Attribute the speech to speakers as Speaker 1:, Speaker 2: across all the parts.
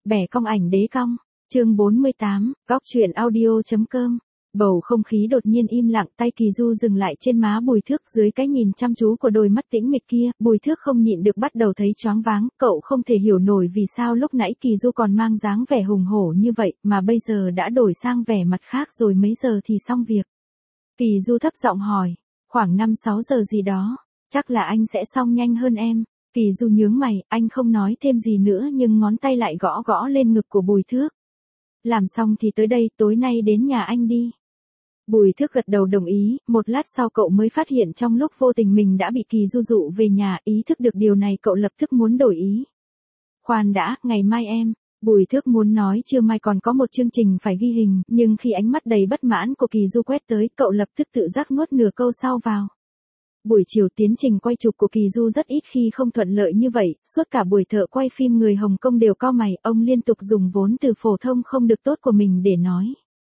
Speaker 1: Bẻ cong ảnh đế cong. Chương 48, góc truyện audio.com. Bầu không khí đột nhiên im lặng, tay Kỳ Du dừng lại trên má Bùi Thước, dưới cái nhìn chăm chú của đôi mắt tĩnh mịch kia, Bùi Thước không nhịn được bắt đầu thấy choáng váng, cậu không thể hiểu nổi vì sao lúc nãy Kỳ Du còn mang dáng vẻ hùng hổ như vậy, mà bây giờ đã đổi sang vẻ mặt khác rồi, mấy giờ thì xong việc. Kỳ Du thấp giọng hỏi, khoảng 5-6 giờ gì đó, chắc là anh sẽ xong nhanh hơn em. Kỳ Du nhướng mày, anh không nói thêm gì nữa nhưng ngón tay lại gõ gõ lên ngực của Bùi Thước. Làm xong thì tới đây, tối nay đến nhà anh đi. Bùi Thước gật đầu đồng ý, một lát sau cậu mới phát hiện trong lúc vô tình mình đã bị Kỳ Du dụ về nhà, ý thức được điều này cậu lập tức muốn đổi ý. Khoan đã, ngày mai em. Bùi Thước muốn nói trưa mai còn có một chương trình phải ghi hình, nhưng khi ánh mắt đầy bất mãn của Kỳ Du quét tới, cậu lập tức tự giác nuốt nửa câu sau vào. Buổi chiều tiến trình quay chụp của Kỳ Du rất ít khi không thuận lợi như vậy, suốt cả buổi thợ quay phim người Hồng Kông đều cau mày, ông liên tục dùng vốn từ phổ thông không được tốt của mình để nói.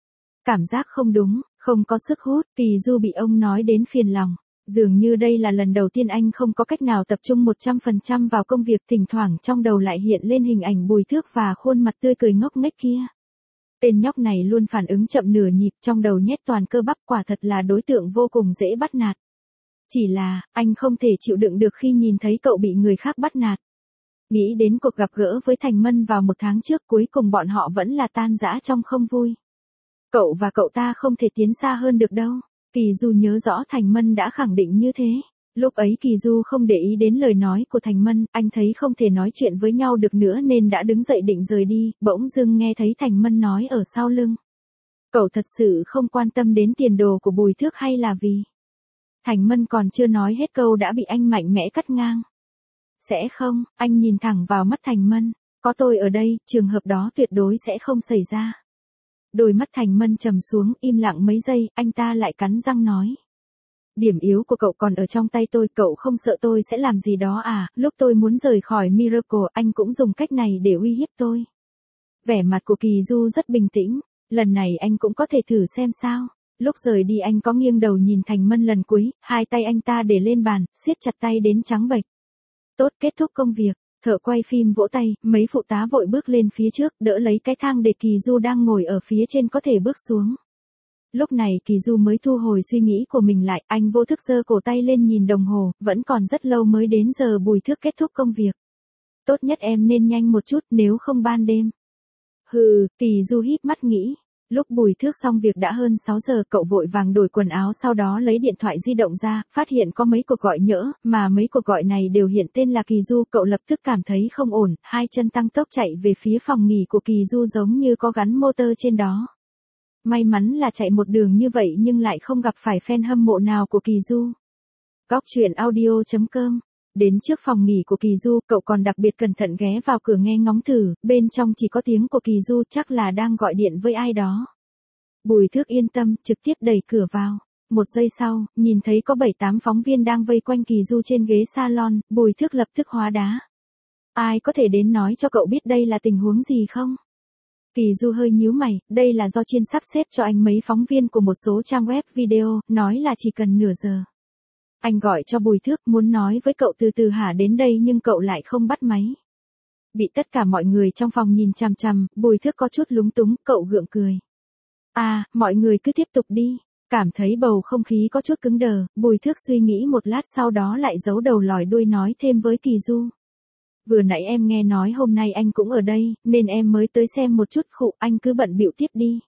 Speaker 1: Cảm giác không đúng, không có sức hút, Kỳ Du bị ông nói đến phiền lòng. Dường như đây là lần đầu tiên anh không có cách nào tập trung 100% vào công việc, thỉnh thoảng trong đầu lại hiện lên hình ảnh Bùi Thước và khuôn mặt tươi cười ngốc nghếch kia. Tên nhóc này luôn phản ứng chậm nửa nhịp, trong đầu nhét toàn cơ bắp, quả thật là đối tượng vô cùng dễ bắt nạt. Chỉ là, anh không thể chịu đựng được khi nhìn thấy cậu bị người khác bắt nạt. Nghĩ đến cuộc gặp gỡ với Thành Mân vào 1 tháng trước, cuối cùng bọn họ vẫn là tan rã trong không vui. Cậu và cậu ta không thể tiến xa hơn được đâu. Kỳ Du nhớ rõ Thành Mân đã khẳng định như thế. Lúc ấy Kỳ Du không để ý đến lời nói của Thành Mân, anh thấy không thể nói chuyện với nhau được nữa nên đã đứng dậy định rời đi, bỗng dưng nghe thấy Thành Mân nói ở sau lưng. Cậu thật sự không quan tâm đến tiền đồ của Bùi Thước hay là vì... Thành Mân còn chưa nói hết câu đã bị anh mạnh mẽ cắt ngang. Sẽ không, anh nhìn thẳng vào mắt Thành Mân, có tôi ở đây, trường hợp đó tuyệt đối sẽ không xảy ra. Đôi mắt Thành Mân trầm xuống, im lặng mấy giây, anh ta lại cắn răng nói. Điểm yếu của cậu còn ở trong tay tôi, cậu không sợ tôi sẽ làm gì đó à, lúc tôi muốn rời khỏi Miracle, anh cũng dùng cách này để uy hiếp tôi. Vẻ mặt của Kỳ Du rất bình tĩnh, lần này anh cũng có thể thử xem sao. Lúc rời đi anh có nghiêng đầu nhìn Thành Mân lần cuối, hai tay anh ta để lên bàn, siết chặt tay đến trắng bệch. Tốt, kết thúc công việc, thợ quay phim vỗ tay, mấy phụ tá vội bước lên phía trước, đỡ lấy cái thang để Kỳ Du đang ngồi ở phía trên có thể bước xuống. Lúc này Kỳ Du mới thu hồi suy nghĩ của mình lại, anh vô thức giơ cổ tay lên nhìn đồng hồ, vẫn còn rất lâu mới đến giờ Bùi Thước kết thúc công việc. Tốt nhất em nên nhanh một chút, nếu không ban đêm. Hừ, Kỳ Du híp mắt nghĩ. Lúc Bùi Thước xong việc đã hơn 6 giờ, cậu vội vàng đổi quần áo, sau đó lấy điện thoại di động ra, phát hiện có mấy cuộc gọi nhỡ, mà mấy cuộc gọi này đều hiện tên là Kỳ Du, cậu lập tức cảm thấy không ổn, hai chân tăng tốc chạy về phía phòng nghỉ của Kỳ Du giống như có gắn motor trên đó. May mắn là chạy một đường như vậy nhưng lại không gặp phải fan hâm mộ nào của Kỳ Du. Góc truyện audio.com. Đến trước phòng nghỉ của Kỳ Du, cậu còn đặc biệt cẩn thận ghé vào cửa nghe ngóng thử, bên trong chỉ có tiếng của Kỳ Du, chắc là đang gọi điện với ai đó. Bùi Thước yên tâm, trực tiếp đẩy cửa vào. 1 giây sau, nhìn thấy có 7-8 phóng viên đang vây quanh Kỳ Du trên ghế salon, Bùi Thước lập tức hóa đá. Ai có thể đến nói cho cậu biết đây là tình huống gì không? Kỳ Du hơi nhíu mày, đây là do Chiên sắp xếp cho anh mấy phóng viên của một số trang web video, nói là chỉ cần nửa giờ. Anh gọi cho Bùi Thước, muốn nói với cậu từ từ hả đến đây nhưng cậu lại không bắt máy. Bị tất cả mọi người trong phòng nhìn chằm chằm, Bùi Thước có chút lúng túng, cậu gượng cười. À, mọi người cứ tiếp tục đi. Cảm thấy bầu không khí có chút cứng đờ, Bùi Thước suy nghĩ một lát sau đó lại giấu đầu lòi đuôi nói thêm với Kỳ Du. Vừa nãy em nghe nói hôm nay anh cũng ở đây, nên em mới tới xem một chút, khụ, anh cứ bận bịu tiếp đi.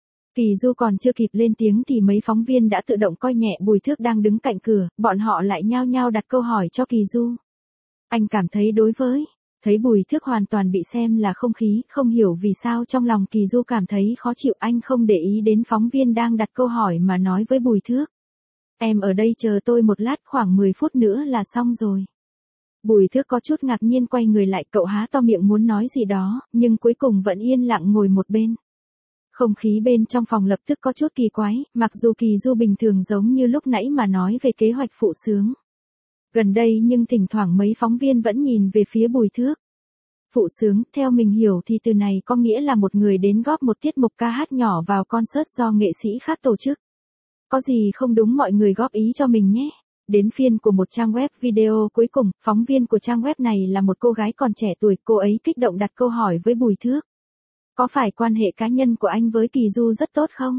Speaker 1: Kỳ Du còn chưa kịp lên tiếng thì mấy phóng viên đã tự động coi nhẹ Bùi Thước đang đứng cạnh cửa, bọn họ lại nhao nhao đặt câu hỏi cho Kỳ Du. Anh cảm thấy đối với, thấy Bùi Thước hoàn toàn bị xem là không khí, không hiểu vì sao trong lòng Kỳ Du cảm thấy khó chịu, anh không để ý đến phóng viên đang đặt câu hỏi mà nói với Bùi Thước. Em ở đây chờ tôi một lát, khoảng 10 phút nữa là xong rồi. Bùi Thước có chút ngạc nhiên quay người lại, cậu há to miệng muốn nói gì đó, nhưng cuối cùng vẫn yên lặng ngồi một bên. Không khí bên trong phòng lập tức có chút kỳ quái, mặc dù Kỳ Du bình thường giống như lúc nãy mà nói về kế hoạch phụ xướng. Gần đây nhưng thỉnh thoảng mấy phóng viên vẫn nhìn về phía Bùi Thước. Phụ xướng, theo mình hiểu thì từ này có nghĩa là một người đến góp một tiết mục ca hát nhỏ vào concert do nghệ sĩ khác tổ chức. Có gì không đúng mọi người góp ý cho mình nhé. Đến phiên của một trang web video cuối cùng, phóng viên của trang web này là một cô gái còn trẻ tuổi, cô ấy kích động đặt câu hỏi với Bùi Thước. Có phải quan hệ cá nhân của anh với Kỳ Du rất tốt không?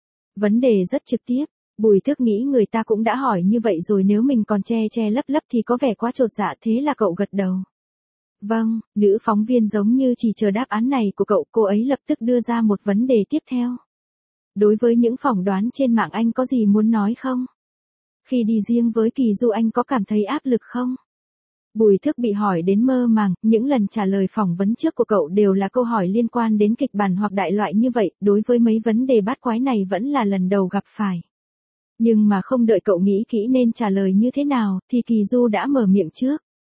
Speaker 1: Vấn đề rất trực tiếp. Bùi Thước nghĩ người ta cũng đã hỏi như vậy rồi, nếu mình còn che che lấp lấp thì có vẻ quá chột dạ, thế là cậu gật đầu. Vâng, nữ phóng viên giống như chỉ chờ đáp án này của cậu, cô ấy lập tức đưa ra một vấn đề tiếp theo. Đối với những phỏng đoán trên mạng anh có gì muốn nói không? Khi đi riêng với Kỳ Du anh có cảm thấy áp lực không? Bùi Thước bị hỏi đến mơ màng, những lần trả lời phỏng vấn trước của cậu đều là câu hỏi liên quan đến kịch bản hoặc đại loại như vậy, đối với mấy vấn đề bát quái này vẫn là lần đầu gặp phải. Nhưng mà không đợi cậu nghĩ kỹ nên trả lời như thế nào, thì Kỳ Du đã mở miệng trước.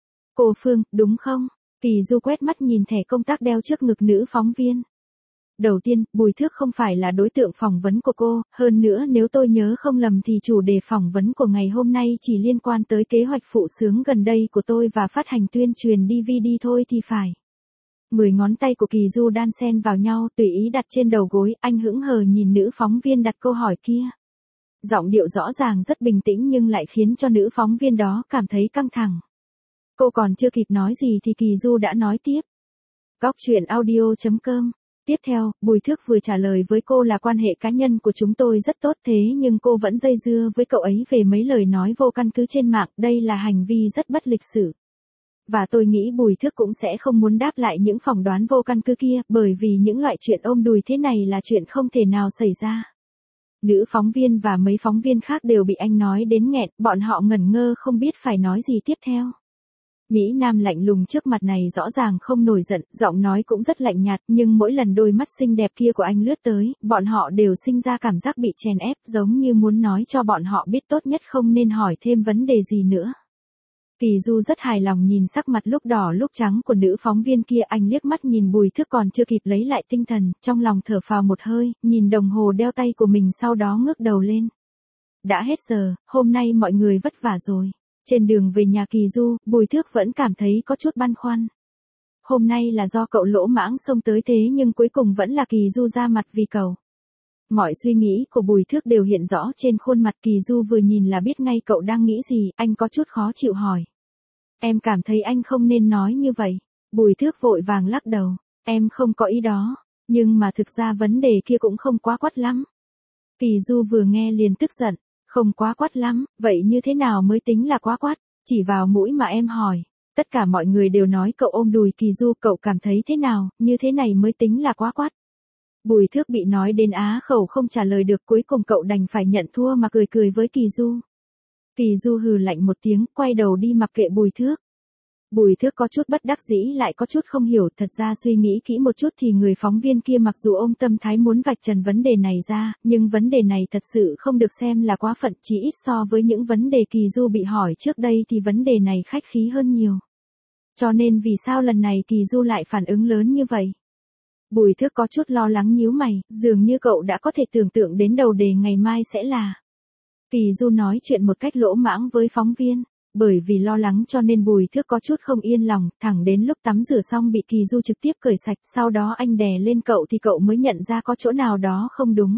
Speaker 1: Cô Phương, đúng không? Kỳ Du quét mắt nhìn thẻ công tác đeo trước ngực nữ phóng viên. Đầu tiên, Bùi Thước không phải là đối tượng phỏng vấn của cô, hơn nữa nếu tôi nhớ không lầm thì chủ đề phỏng vấn của ngày hôm nay chỉ liên quan tới kế hoạch phụ xướng gần đây của tôi và phát hành tuyên truyền DVD thôi thì phải. 10 ngón tay của Kỳ Du đan xen vào nhau, tùy ý đặt trên đầu gối, anh hững hờ nhìn nữ phóng viên đặt câu hỏi kia. Giọng điệu rõ ràng rất bình tĩnh nhưng lại khiến cho nữ phóng viên đó cảm thấy căng thẳng. Cô còn chưa kịp nói gì thì Kỳ Du đã nói tiếp. Góc chuyện audio.com. Tiếp theo, Bùi Thước vừa trả lời với cô là quan hệ cá nhân của chúng tôi rất tốt, thế nhưng cô vẫn dây dưa với cậu ấy về mấy lời nói vô căn cứ trên mạng, đây là hành vi rất bất lịch sự. Và tôi nghĩ Bùi Thước cũng sẽ không muốn đáp lại những phỏng đoán vô căn cứ kia, bởi vì những loại chuyện ôm đùi thế này là chuyện không thể nào xảy ra. Nữ phóng viên và mấy phóng viên khác đều bị anh nói đến nghẹn, bọn họ ngẩn ngơ không biết phải nói gì tiếp theo. Mỹ Nam lạnh lùng trước mặt này rõ ràng không nổi giận, giọng nói cũng rất lạnh nhạt, nhưng mỗi lần đôi mắt xinh đẹp kia của anh lướt tới, bọn họ đều sinh ra cảm giác bị chèn ép, giống như muốn nói cho bọn họ biết tốt nhất không nên hỏi thêm vấn đề gì nữa. Kỳ Du rất hài lòng nhìn sắc mặt lúc đỏ lúc trắng của nữ phóng viên kia, anh liếc mắt nhìn Bùi Thước còn chưa kịp lấy lại tinh thần, trong lòng thở phào một hơi, nhìn đồng hồ đeo tay của mình sau đó ngước đầu lên. Đã hết giờ, hôm nay mọi người vất vả rồi. Trên đường về nhà Kỳ Du, Bùi Thước vẫn cảm thấy có chút băn khoăn. Hôm nay là do cậu lỗ mãng xông tới thế nhưng cuối cùng vẫn là Kỳ Du ra mặt vì cậu. Mọi suy nghĩ của Bùi Thước đều hiện rõ trên khuôn mặt, Kỳ Du vừa nhìn là biết ngay cậu đang nghĩ gì, anh có chút khó chịu hỏi. Em cảm thấy anh không nên nói như vậy. Bùi Thước vội vàng lắc đầu. Em không có ý đó, nhưng mà thực ra vấn đề kia cũng không quá quắt lắm. Kỳ Du vừa nghe liền tức giận. Không quá quắt lắm, vậy như thế nào mới tính là quá quắt? Chỉ vào mũi mà em hỏi. Tất cả mọi người đều nói cậu ôm đùi Kỳ Du, cậu cảm thấy thế nào, như thế này mới tính là quá quắt. Bùi Thước bị nói đến á khẩu không trả lời được, cuối cùng cậu đành phải nhận thua mà cười cười với Kỳ Du. Kỳ Du hừ lạnh một tiếng, quay đầu đi mặc kệ Bùi Thước. Bùi Thước có chút bất đắc dĩ lại có chút không hiểu, thật ra suy nghĩ kỹ một chút thì người phóng viên kia mặc dù ôm tâm thái muốn vạch trần vấn đề này ra, nhưng vấn đề này thật sự không được xem là quá phận, chỉ ít so với những vấn đề Kỳ Du bị hỏi trước đây thì vấn đề này khách khí hơn nhiều. Cho nên vì sao lần này Kỳ Du lại phản ứng lớn như vậy? Bùi Thước có chút lo lắng nhíu mày, dường như cậu đã có thể tưởng tượng đến đầu đề ngày mai sẽ là. Kỳ Du nói chuyện một cách lỗ mãng với phóng viên. Bởi vì lo lắng cho nên Bùi Thước có chút không yên lòng, thẳng đến lúc tắm rửa xong bị Kỳ Du trực tiếp cởi sạch, sau đó anh đè lên cậu thì cậu mới nhận ra có chỗ nào đó không đúng.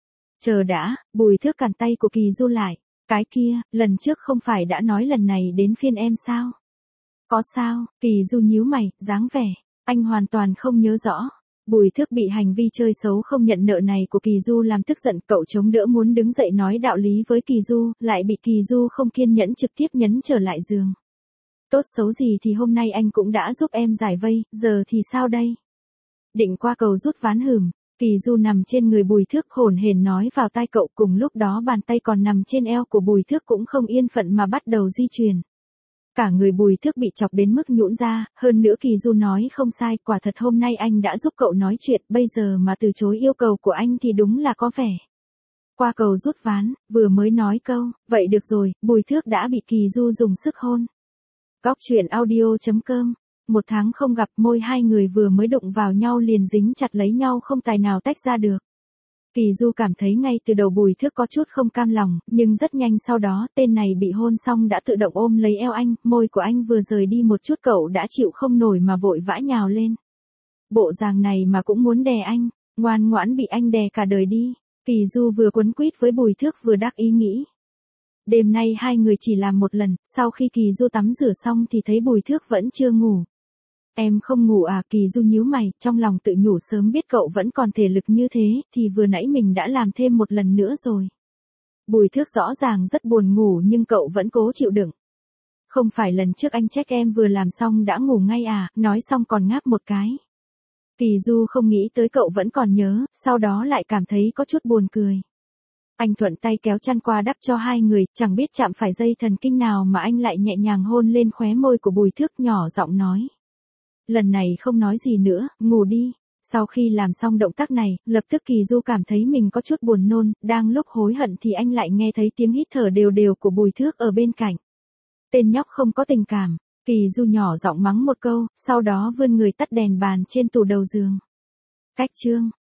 Speaker 1: Chờ đã, Bùi Thước cản tay của Kỳ Du lại. Cái kia, lần trước không phải đã nói lần này đến phiên em sao? Có sao? Kỳ Du nhíu mày, dáng vẻ. Anh hoàn toàn không nhớ rõ. Bùi Thước bị hành vi chơi xấu không nhận nợ này của Kỳ Du làm tức giận, cậu chống đỡ muốn đứng dậy nói đạo lý với Kỳ Du, lại bị Kỳ Du không kiên nhẫn trực tiếp nhấn trở lại giường. Tốt xấu gì thì hôm nay anh cũng đã giúp em giải vây, giờ thì sao đây? Định qua cầu rút ván hừm, Kỳ Du nằm trên người Bùi Thước hổn hển nói vào tai cậu, cùng lúc đó bàn tay còn nằm trên eo của Bùi Thước cũng không yên phận mà bắt đầu di chuyển. Cả người Bùi Thước bị chọc đến mức nhũn ra, hơn nữa Kỳ Du nói không sai, quả thật hôm nay anh đã giúp cậu nói chuyện, bây giờ mà từ chối yêu cầu của anh thì đúng là có vẻ. Qua cầu rút ván, vừa mới nói câu, vậy được rồi, Bùi Thước đã bị Kỳ Du dùng sức hôn. Góc chuyện audio.com. 1 tháng không gặp, môi hai người vừa mới đụng vào nhau liền dính chặt lấy nhau không tài nào tách ra được. Kỳ Du cảm thấy ngay từ đầu Bùi Thước có chút không cam lòng, nhưng rất nhanh sau đó, tên này bị hôn xong đã tự động ôm lấy eo anh, môi của anh vừa rời đi một chút cậu đã chịu không nổi mà vội vã nhào lên. Bộ dạng này mà cũng muốn đè anh, ngoan ngoãn bị anh đè cả đời đi. Kỳ Du vừa quấn quýt với Bùi Thước vừa đắc ý nghĩ. Đêm nay hai người chỉ làm một lần, sau khi Kỳ Du tắm rửa xong thì thấy Bùi Thước vẫn chưa ngủ. Em không ngủ à? Kỳ Du nhíu mày, trong lòng tự nhủ sớm biết cậu vẫn còn thể lực như thế, thì vừa nãy mình đã làm thêm một lần nữa rồi. Bùi Thước rõ ràng rất buồn ngủ nhưng cậu vẫn cố chịu đựng. Không phải lần trước anh trách em vừa làm xong đã ngủ ngay à? Nói xong còn ngáp một cái. Kỳ Du không nghĩ tới cậu vẫn còn nhớ, sau đó lại cảm thấy có chút buồn cười. Anh thuận tay kéo chăn qua đắp cho hai người, chẳng biết chạm phải dây thần kinh nào mà anh lại nhẹ nhàng hôn lên khóe môi của Bùi Thước, nhỏ giọng nói. Lần này không nói gì nữa, ngủ đi. Sau khi làm xong động tác này, lập tức Kỳ Du cảm thấy mình có chút buồn nôn, đang lúc hối hận thì anh lại nghe thấy tiếng hít thở đều đều của Bùi Thước ở bên cạnh. Tên nhóc không có tình cảm. Kỳ Du nhỏ giọng mắng một câu, sau đó vươn người tắt đèn bàn trên tủ đầu giường. Cách chương